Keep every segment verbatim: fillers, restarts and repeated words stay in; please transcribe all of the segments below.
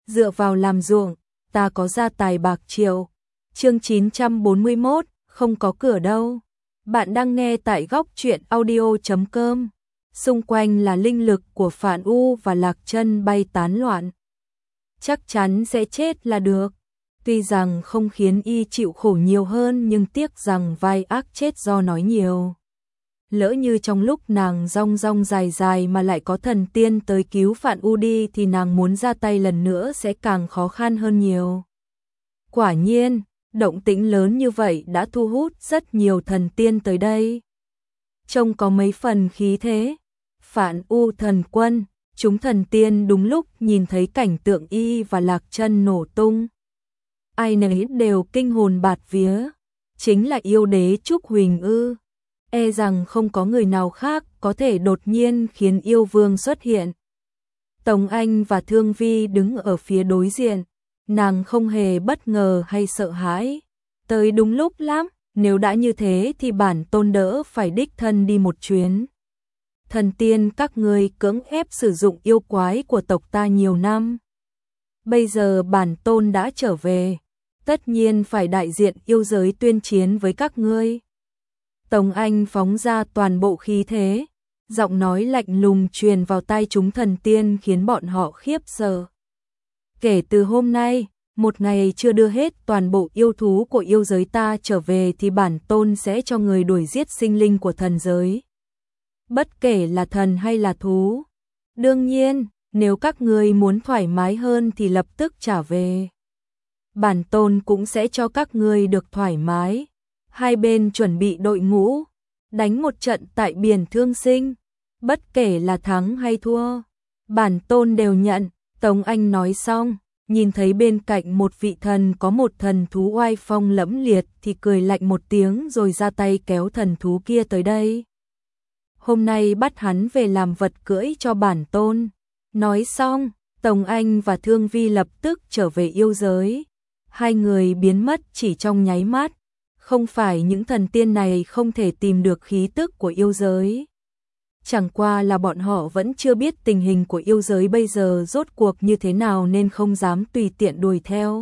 dựa vào làm ruộng, ta có gia tài bạc triệu. Chương chín trăm bốn mươi mốt, không có cửa đâu. Bạn đang nghe tại góc truyện audio chấm com. Xung quanh là linh lực của Phạn U và Lạc Chân bay tán loạn. Chắc chắn sẽ chết là được. Tuy rằng không khiến y chịu khổ nhiều hơn nhưng tiếc rằng vai ác chết do nói nhiều. Lỡ như trong lúc nàng rong rong dài dài mà lại có thần tiên tới cứu Phạn U đi thì nàng muốn ra tay lần nữa sẽ càng khó khăn hơn nhiều. Quả nhiên, động tĩnh lớn như vậy đã thu hút rất nhiều thần tiên tới đây. Trông có mấy phần khí thế. Phạn U thần quân, chúng thần tiên đúng lúc nhìn thấy cảnh tượng y và Lạc Chân nổ tung. Ai nấy đều kinh hồn bạt vía. Chính là yêu đế Trúc Huỳnh ư? E rằng không có người nào khác có thể đột nhiên khiến yêu vương xuất hiện. Tống Anh và Thương Vi đứng ở phía đối diện. Nàng không hề bất ngờ hay sợ hãi. Tới đúng lúc lắm, nếu đã như thế thì bản tôn đỡ phải đích thân đi một chuyến. Thần tiên các ngươi cưỡng ép sử dụng yêu quái của tộc ta nhiều năm. Bây giờ bản tôn đã trở về, tất nhiên phải đại diện yêu giới tuyên chiến với các ngươi. Tống Anh phóng ra toàn bộ khí thế, giọng nói lạnh lùng truyền vào tai chúng thần tiên khiến bọn họ khiếp sợ. Kể từ hôm nay, một ngày chưa đưa hết toàn bộ yêu thú của yêu giới ta trở về thì bản tôn sẽ cho người đuổi giết sinh linh của thần giới. Bất kể là thần hay là thú. Đương nhiên, nếu các ngươi muốn thoải mái hơn thì lập tức trả về. Bản tôn cũng sẽ cho các ngươi được thoải mái. Hai bên chuẩn bị đội ngũ, đánh một trận tại biển Thương Sinh. Bất kể là thắng hay thua, bản tôn đều nhận. Tống Anh nói xong, nhìn thấy bên cạnh một vị thần có một thần thú oai phong lẫm liệt thì cười lạnh một tiếng rồi ra tay kéo thần thú kia tới đây. Hôm nay bắt hắn về làm vật cưỡi cho bản tôn. Nói xong, Tống Anh và Thương Vi lập tức trở về yêu giới. Hai người biến mất chỉ trong nháy mắt. Không phải những thần tiên này không thể tìm được khí tức của yêu giới. Chẳng qua là bọn họ vẫn chưa biết tình hình của yêu giới bây giờ rốt cuộc như thế nào nên không dám tùy tiện đuổi theo.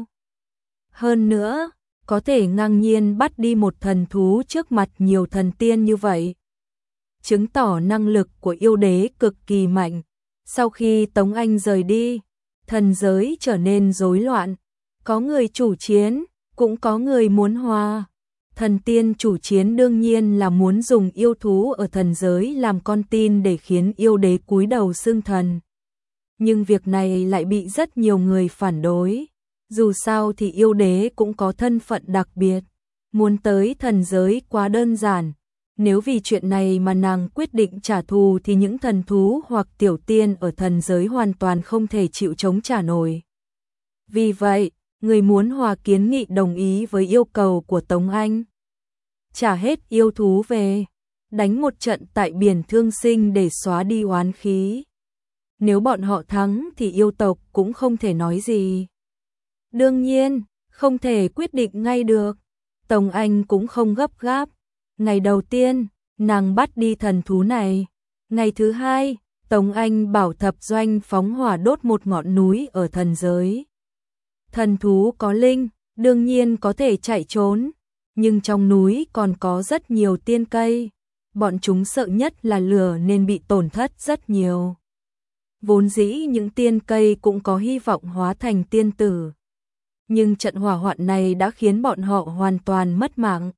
Hơn nữa, có thể ngang nhiên bắt đi một thần thú trước mặt nhiều thần tiên như vậy. Chứng tỏ năng lực của yêu đế cực kỳ mạnh. Sau khi Tống Anh rời đi, thần giới trở nên rối loạn. Có người chủ chiến, cũng có người muốn hòa. Thần tiên chủ chiến đương nhiên là muốn dùng yêu thú ở thần giới làm con tin để khiến yêu đế cúi đầu xưng thần. Nhưng việc này lại bị rất nhiều người phản đối. Dù sao thì yêu đế cũng có thân phận đặc biệt. Muốn tới thần giới quá đơn giản. Nếu vì chuyện này mà nàng quyết định trả thù thì những thần thú hoặc tiểu tiên ở thần giới hoàn toàn không thể chịu chống trả nổi. Vì vậy, người muốn hòa kiến nghị đồng ý với yêu cầu của Tống Anh. Trả hết yêu thú về, đánh một trận tại biển Thương Sinh để xóa đi oán khí. Nếu bọn họ thắng thì yêu tộc cũng không thể nói gì. Đương nhiên, không thể quyết định ngay được. Tống Anh cũng không gấp gáp. Ngày đầu tiên, nàng bắt đi thần thú này. Ngày thứ hai, Tống Anh bảo thập doanh phóng hỏa đốt một ngọn núi ở thần giới. Thần thú có linh, đương nhiên có thể chạy trốn, nhưng trong núi còn có rất nhiều tiên cây. Bọn chúng sợ nhất là lửa nên bị tổn thất rất nhiều. Vốn dĩ những tiên cây cũng có hy vọng hóa thành tiên tử. Nhưng trận hỏa hoạn này đã khiến bọn họ hoàn toàn mất mạng.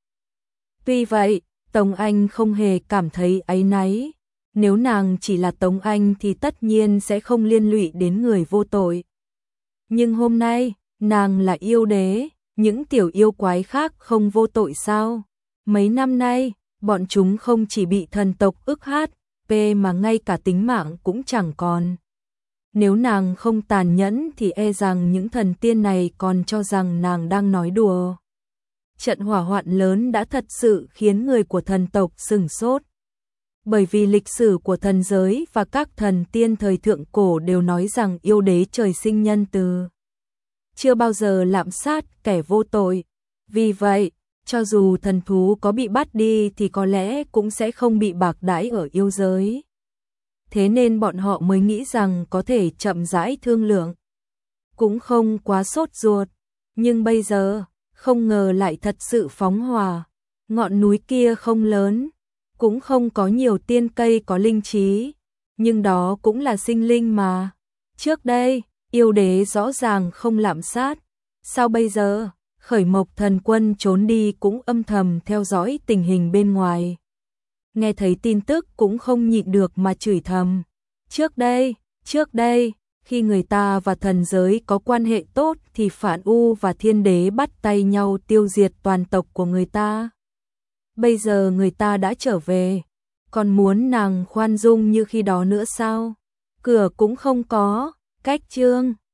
Tuy vậy, Tống Anh không hề cảm thấy áy náy. Nếu nàng chỉ là Tống Anh thì tất nhiên sẽ không liên lụy đến người vô tội. Nhưng hôm nay, nàng là yêu đế, những tiểu yêu quái khác không vô tội sao? Mấy năm nay, bọn chúng không chỉ bị thần tộc ức hát, mà ngay cả tính mạng cũng chẳng còn. Nếu nàng không tàn nhẫn thì e rằng những thần tiên này còn cho rằng nàng đang nói đùa. Trận hỏa hoạn lớn đã thật sự khiến người của thần tộc sửng sốt. Bởi vì lịch sử của thần giới và các thần tiên thời thượng cổ đều nói rằng yêu đế trời sinh nhân từ, chưa bao giờ lạm sát kẻ vô tội. Vì vậy, cho dù thần thú có bị bắt đi thì có lẽ cũng sẽ không bị bạc đãi ở yêu giới. Thế nên bọn họ mới nghĩ rằng có thể chậm rãi thương lượng. cũng không quá sốt ruột, nhưng bây giờ, không ngờ lại thật sự phóng hỏa. Ngọn núi kia không lớn, cũng không có nhiều tiên cây có linh trí, nhưng đó cũng là sinh linh mà. Trước đây, yêu đế rõ ràng không lạm sát, sao bây giờ, Khởi Mộc thần quân trốn đi cũng âm thầm theo dõi tình hình bên ngoài. Nghe thấy tin tức cũng không nhịn được mà chửi thầm. Trước đây, trước đây, khi người ta và thần giới có quan hệ tốt thì Phản U và Thiên Đế bắt tay nhau tiêu diệt toàn tộc của người ta. Bây giờ người ta đã trở về, còn muốn nàng khoan dung như khi đó nữa sao? Cửa cũng không có, cách trương.